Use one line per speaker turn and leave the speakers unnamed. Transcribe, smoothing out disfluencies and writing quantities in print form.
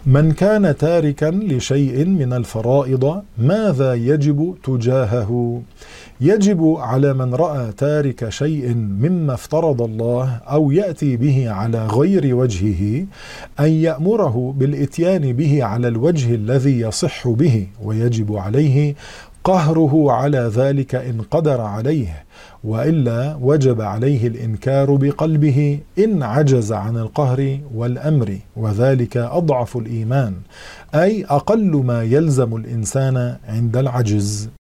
من كان تاركا لشيء من الفرائض ماذا يجب تجاهه؟ يجب على من رأى تارك شيء مما افترض الله أو يأتي به على غير وجهه أن يأمره بالإتيان به على الوجه الذي يصح به، ويجب عليه قهره على ذلك إن قدر عليه، وإلا وجب عليه الإنكار بقلبه إن عجز عن القهر والأمر، وذلك أضعف الإيمان، أي أقل ما يلزم الإنسان عند العجز.